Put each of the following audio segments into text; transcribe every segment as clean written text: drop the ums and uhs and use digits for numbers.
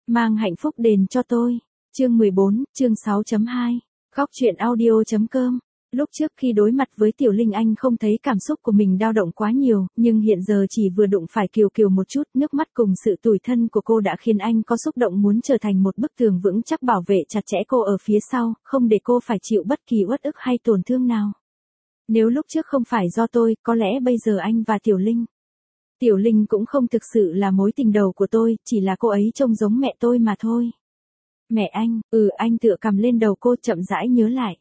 Mang hạnh phúc đến cho tôi. Chương 14, chương 6.2. Góc truyện audio.com. Lúc trước khi đối mặt với Tiểu Linh anh không thấy cảm xúc của mình dao động quá nhiều, nhưng hiện giờ chỉ vừa đụng phải Kiều Kiều một chút, nước mắt cùng sự tủi thân của cô đã khiến anh có xúc động muốn trở thành một bức tường vững chắc bảo vệ chặt chẽ cô ở phía sau, không để cô phải chịu bất kỳ uất ức hay tổn thương nào. Nếu lúc trước không phải do tôi, có lẽ bây giờ anh và Tiểu Linh cũng không thực sự là mối tình đầu của tôi, chỉ là cô ấy trông giống mẹ tôi mà thôi. Mẹ anh, anh tựa cằm lên đầu cô chậm rãi nhớ lại.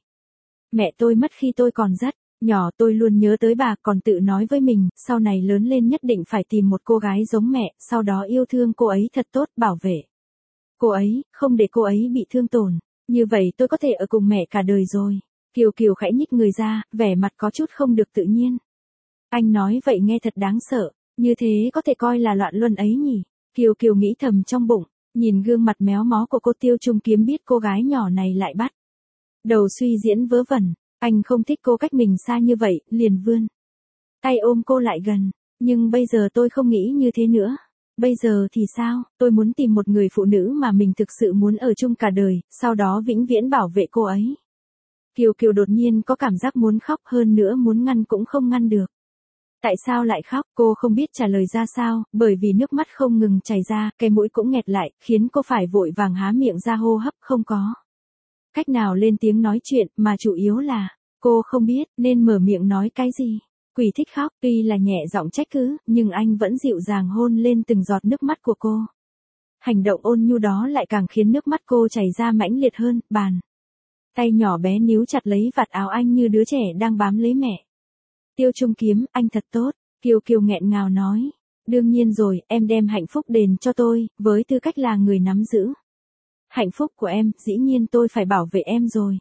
Mẹ tôi mất khi tôi còn rất nhỏ, tôi luôn nhớ tới bà, còn tự nói với mình, sau này lớn lên nhất định phải tìm một cô gái giống mẹ, sau đó yêu thương cô ấy thật tốt, bảo vệ cô ấy, không để cô ấy bị thương tổn. Như vậy tôi có thể ở cùng mẹ cả đời rồi. Kiều Kiều khẽ nhích người ra, vẻ mặt có chút không được tự nhiên. Anh nói vậy nghe thật đáng sợ, như thế có thể coi là loạn luân ấy nhỉ? Kiều Kiều nghĩ thầm trong bụng, nhìn gương mặt méo mó của cô Tiêu Trung Kiếm biết cô gái nhỏ này lại bắt đầu suy diễn vớ vẩn. Anh không thích cô cách mình xa như vậy, liền vươn tay ôm cô lại gần. Nhưng bây giờ tôi không nghĩ như thế nữa. Bây giờ thì sao? Tôi muốn tìm một người phụ nữ mà mình thực sự muốn ở chung cả đời, sau đó vĩnh viễn bảo vệ cô ấy. Kiều Kiều đột nhiên có cảm giác muốn khóc, hơn nữa muốn ngăn cũng không ngăn được. Tại sao lại khóc? Cô không biết trả lời ra sao, bởi vì nước mắt không ngừng chảy ra, cái mũi cũng nghẹt lại, khiến cô phải vội vàng há miệng ra hô hấp, không có cách nào lên tiếng nói chuyện, mà chủ yếu là cô không biết nên mở miệng nói cái gì. Quỷ thích khóc, tuy là nhẹ giọng trách cứ, nhưng anh vẫn dịu dàng hôn lên từng giọt nước mắt của cô. Hành động ôn nhu đó lại càng khiến nước mắt cô chảy ra mãnh liệt hơn. Bàn tay nhỏ bé níu chặt lấy vạt áo anh như đứa trẻ đang bám lấy mẹ. Tiêu Trung Kiếm, anh thật tốt. Kiều Kiều nghẹn ngào nói. Đương nhiên rồi, em đem hạnh phúc đền cho tôi, với tư cách là người nắm giữ hạnh phúc của em, dĩ nhiên tôi phải bảo vệ em rồi.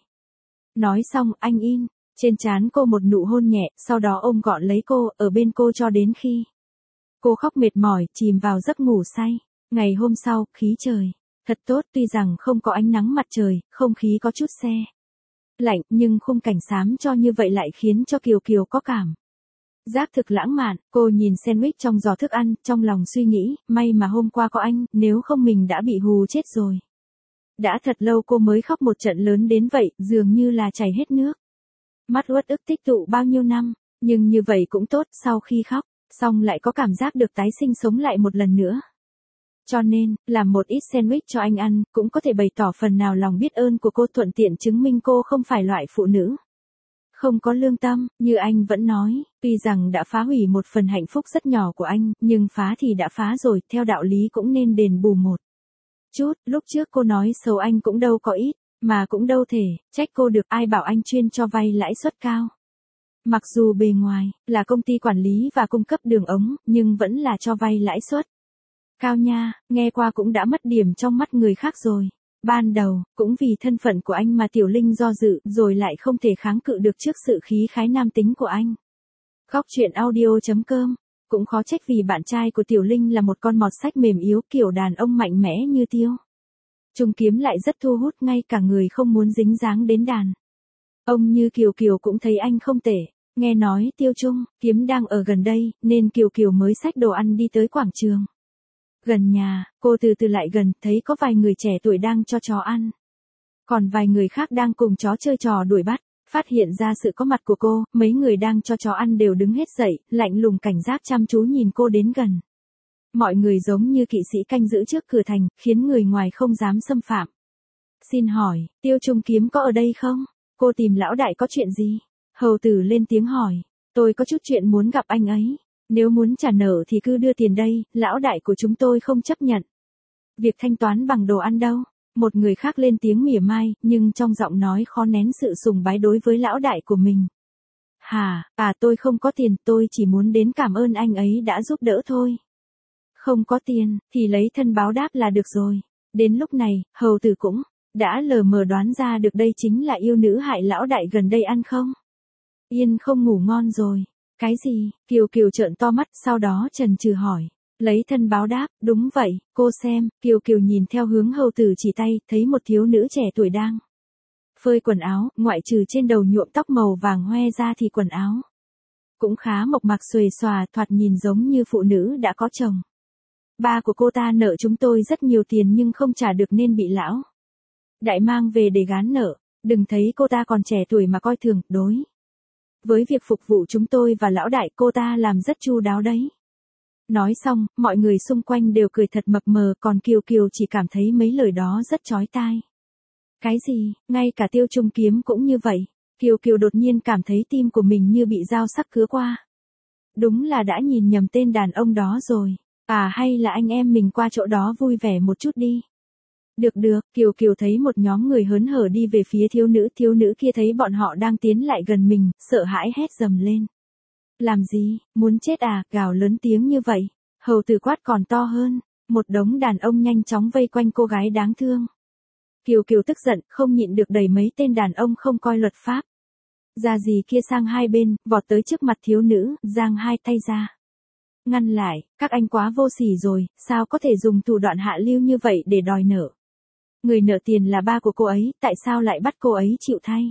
Nói xong, anh in trên trán cô một nụ hôn nhẹ, sau đó ôm gọn lấy cô, ở bên cô cho đến khi cô khóc mệt mỏi, chìm vào giấc ngủ say. Ngày hôm sau, khí trời thật tốt, tuy rằng không có ánh nắng mặt trời, không khí có chút se lạnh, nhưng khung cảnh xám cho như vậy lại khiến cho Kiều Kiều có cảm giác thực lãng mạn. Cô nhìn sandwich trong giỏ thức ăn, trong lòng suy nghĩ, may mà hôm qua có anh, nếu không mình đã bị hù chết rồi. Đã thật lâu cô mới khóc một trận lớn đến vậy, dường như là chảy hết nước mắt, uất ức tích tụ bao nhiêu năm, nhưng như vậy cũng tốt, sau khi khóc xong lại có cảm giác được tái sinh sống lại một lần nữa. Cho nên, làm một ít sandwich cho anh ăn, cũng có thể bày tỏ phần nào lòng biết ơn của cô, thuận tiện chứng minh cô không phải loại phụ nữ không có lương tâm, như anh vẫn nói, tuy rằng đã phá hủy một phần hạnh phúc rất nhỏ của anh, nhưng phá thì đã phá rồi, theo đạo lý cũng nên đền bù một chút. Lúc trước cô nói xấu anh cũng đâu có ít, mà cũng đâu thể trách cô được, ai bảo anh chuyên cho vay lãi suất cao. Mặc dù bề ngoài là công ty quản lý và cung cấp đường ống, nhưng vẫn là cho vay lãi suất cao nha, nghe qua cũng đã mất điểm trong mắt người khác rồi. Ban đầu, cũng vì thân phận của anh mà Tiểu Linh do dự, rồi lại không thể kháng cự được trước sự khí khái nam tính của anh. Góc truyện audio.com. Cũng khó trách vì bạn trai của Tiểu Linh là một con mọt sách mềm yếu, kiểu đàn ông mạnh mẽ như Tiêu Trung Kiếm lại rất thu hút, ngay cả người không muốn dính dáng đến đàn ông như Kiều Kiều cũng thấy anh không tệ. Nghe nói Tiêu Trung Kiếm đang ở gần đây, nên Kiều Kiều mới xách đồ ăn đi tới quảng trường gần nhà. Cô từ từ lại gần, thấy có vài người trẻ tuổi đang cho chó ăn, còn vài người khác đang cùng chó chơi trò đuổi bắt. Phát hiện ra sự có mặt của cô, mấy người đang cho chó ăn đều đứng hết dậy, lạnh lùng cảnh giác chăm chú nhìn cô đến gần. Mọi người giống như kỵ sĩ canh giữ trước cửa thành, khiến người ngoài không dám xâm phạm. Xin hỏi, Tiêu Trung Kiếm có ở đây không? Cô tìm lão đại có chuyện gì? Hầu tử lên tiếng hỏi. Tôi có chút chuyện muốn gặp anh ấy. Nếu muốn trả nợ thì cứ đưa tiền đây, lão đại của chúng tôi không chấp nhận việc thanh toán bằng đồ ăn đâu. Một người khác lên tiếng mỉa mai, nhưng trong giọng nói khó nén sự sùng bái đối với lão đại của mình. Tôi không có tiền, tôi chỉ muốn đến cảm ơn anh ấy đã giúp đỡ thôi. Không có tiền, thì lấy thân báo đáp là được rồi. Đến lúc này, hầu tử cũng đã lờ mờ đoán ra được đây chính là yêu nữ hại lão đại gần đây ăn không yên không ngủ ngon rồi. Cái gì? Kiều Kiều trợn to mắt, sau đó chần chừ hỏi. Lấy thân báo đáp, đúng vậy, cô xem. Kiều Kiều nhìn theo hướng hầu tử chỉ tay, thấy một thiếu nữ trẻ tuổi đang phơi quần áo, ngoại trừ trên đầu nhuộm tóc màu vàng hoe ra thì quần áo cũng khá mộc mạc xuề xòa, thoạt nhìn giống như phụ nữ đã có chồng. ba của cô ta nợ chúng tôi rất nhiều tiền nhưng không trả được nên bị lão đại mang về để gán nợ. Đừng thấy cô ta còn trẻ tuổi mà coi thường, đối với việc phục vụ chúng tôi và lão đại cô ta làm rất chu đáo đấy. Nói xong, mọi người xung quanh đều cười thật mập mờ, còn Kiều Kiều chỉ cảm thấy mấy lời đó rất chói tai. Cái gì, ngay cả Tiêu Trung Kiếm cũng như vậy. Kiều Kiều đột nhiên cảm thấy tim của mình như bị dao sắc cứa qua. Đúng là đã nhìn nhầm tên đàn ông đó rồi. À hay là anh em mình qua chỗ đó vui vẻ một chút đi. Được được, Kiều Kiều thấy một nhóm người hớn hở đi về phía thiếu nữ kia thấy bọn họ đang tiến lại gần mình, sợ hãi hét dầm lên. Làm gì, muốn chết à, gào lớn tiếng như vậy. Hầu Tử quát còn to hơn, một đống đàn ông nhanh chóng vây quanh cô gái đáng thương. Kiều Kiều tức giận, không nhịn được đẩy mấy tên đàn ông không coi luật pháp ra gì kia sang hai bên, vọt tới trước mặt thiếu nữ, giang hai tay ra. Ngăn lại, các anh quá vô sỉ rồi, sao có thể dùng thủ đoạn hạ lưu như vậy để đòi nợ. Người nợ tiền là ba của cô ấy, tại sao lại bắt cô ấy chịu thay?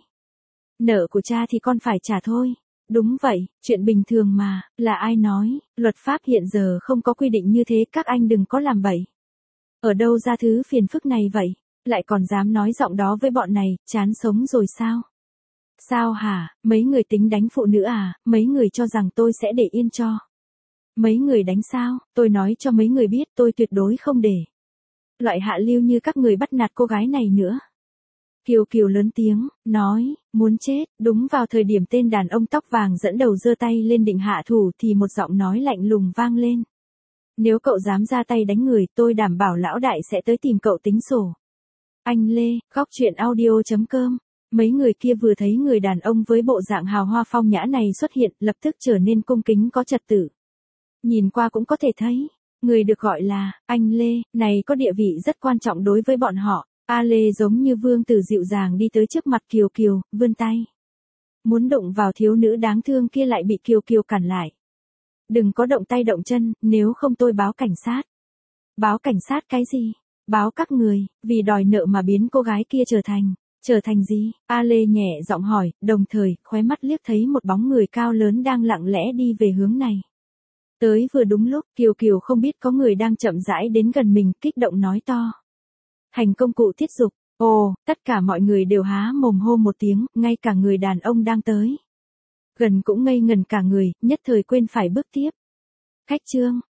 Nợ của cha thì con phải trả thôi. Đúng vậy, chuyện bình thường mà, là ai nói, luật pháp hiện giờ không có quy định như thế, các anh đừng có làm bậy. Ở đâu ra thứ phiền phức này vậy, lại còn dám nói giọng đó với bọn này, chán sống rồi sao? Sao hả, mấy người tính đánh phụ nữ à, mấy người cho rằng tôi sẽ để yên cho. Mấy người đánh sao, tôi nói cho mấy người biết tôi tuyệt đối không để loại hạ lưu như các người bắt nạt cô gái này nữa. Kiều Kiều lớn tiếng, nói, muốn chết. Đúng vào thời điểm tên đàn ông tóc vàng dẫn đầu giơ tay lên định hạ thủ thì một giọng nói lạnh lùng vang lên. Nếu cậu dám ra tay đánh người, tôi đảm bảo lão đại sẽ tới tìm cậu tính sổ. Anh Lê, góc truyện audio.com. Mấy người kia vừa thấy người đàn ông với bộ dạng hào hoa phong nhã này xuất hiện, lập tức trở nên cung kính có trật tự. Nhìn qua cũng có thể thấy, người được gọi là anh Lê này có địa vị rất quan trọng đối với bọn họ. A Lê giống như vương tử dịu dàng đi tới trước mặt Kiều Kiều, vươn tay. Muốn đụng vào thiếu nữ đáng thương kia lại bị Kiều Kiều cản lại. Đừng có động tay động chân, nếu không tôi báo cảnh sát. Báo cảnh sát cái gì? Báo các người, vì đòi nợ mà biến cô gái kia trở thành gì? A Lê nhẹ giọng hỏi, đồng thời, khóe mắt liếc thấy một bóng người cao lớn đang lặng lẽ đi về hướng này. Tới vừa đúng lúc, Kiều Kiều không biết có người đang chậm rãi đến gần mình, kích động nói to. Hành công cụ tiết dục. Ồ, tất cả mọi người đều há mồm hô một tiếng, ngay cả người đàn ông đang tới gần cũng ngây ngần cả người, nhất thời quên phải bước tiếp. Khách trương,